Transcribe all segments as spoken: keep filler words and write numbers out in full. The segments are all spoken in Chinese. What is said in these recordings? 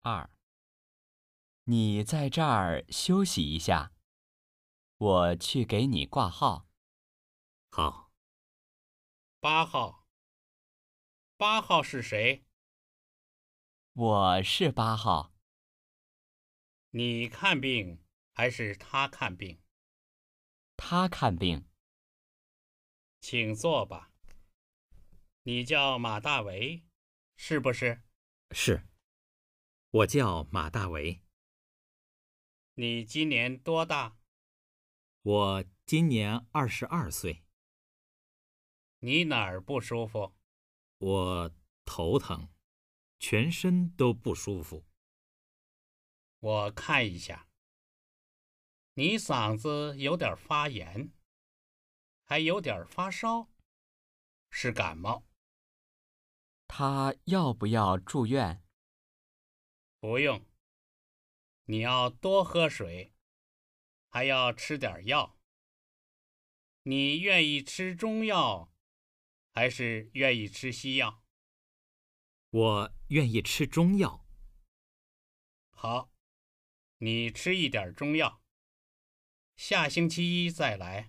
二，你在这儿休息一下，我去给你挂号。 好。 八号。八号是谁？ 我是八号。 你看病还是他看病？ 他看病。 请坐吧。你叫马大为，是不是？ 是。我叫马大为。 你今年多大？ 我今年二十二岁。 你哪儿不舒服？ 我头疼，全身都不舒服。 我看一下。你嗓子有点发炎，还有点发烧，是感冒。 他要不要住院？ 不用。你要多喝水，还要吃点药。你愿意吃中药，还是愿意吃西药？ 我愿意吃中药。 好，你吃一点中药，下星期一再来。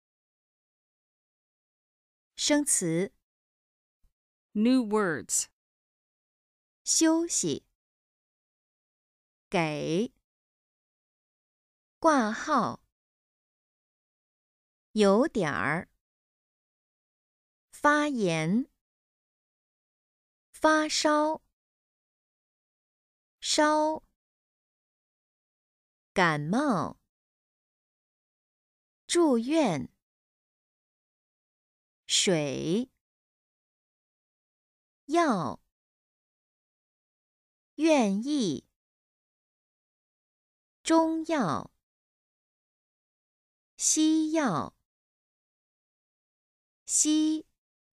生词 New words. 休息，给，挂号，有点儿，发炎，发烧，烧，感冒，住院，水，药，愿意，中药，西药，西，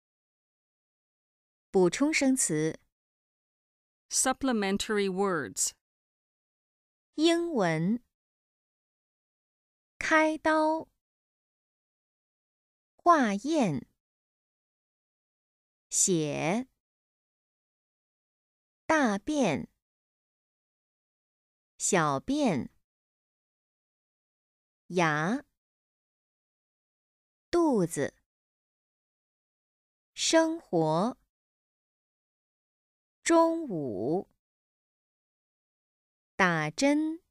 补充生词， Supplementary words. 英文，开刀，化验，血，大便，小便，牙，肚子，生活，中午，打针。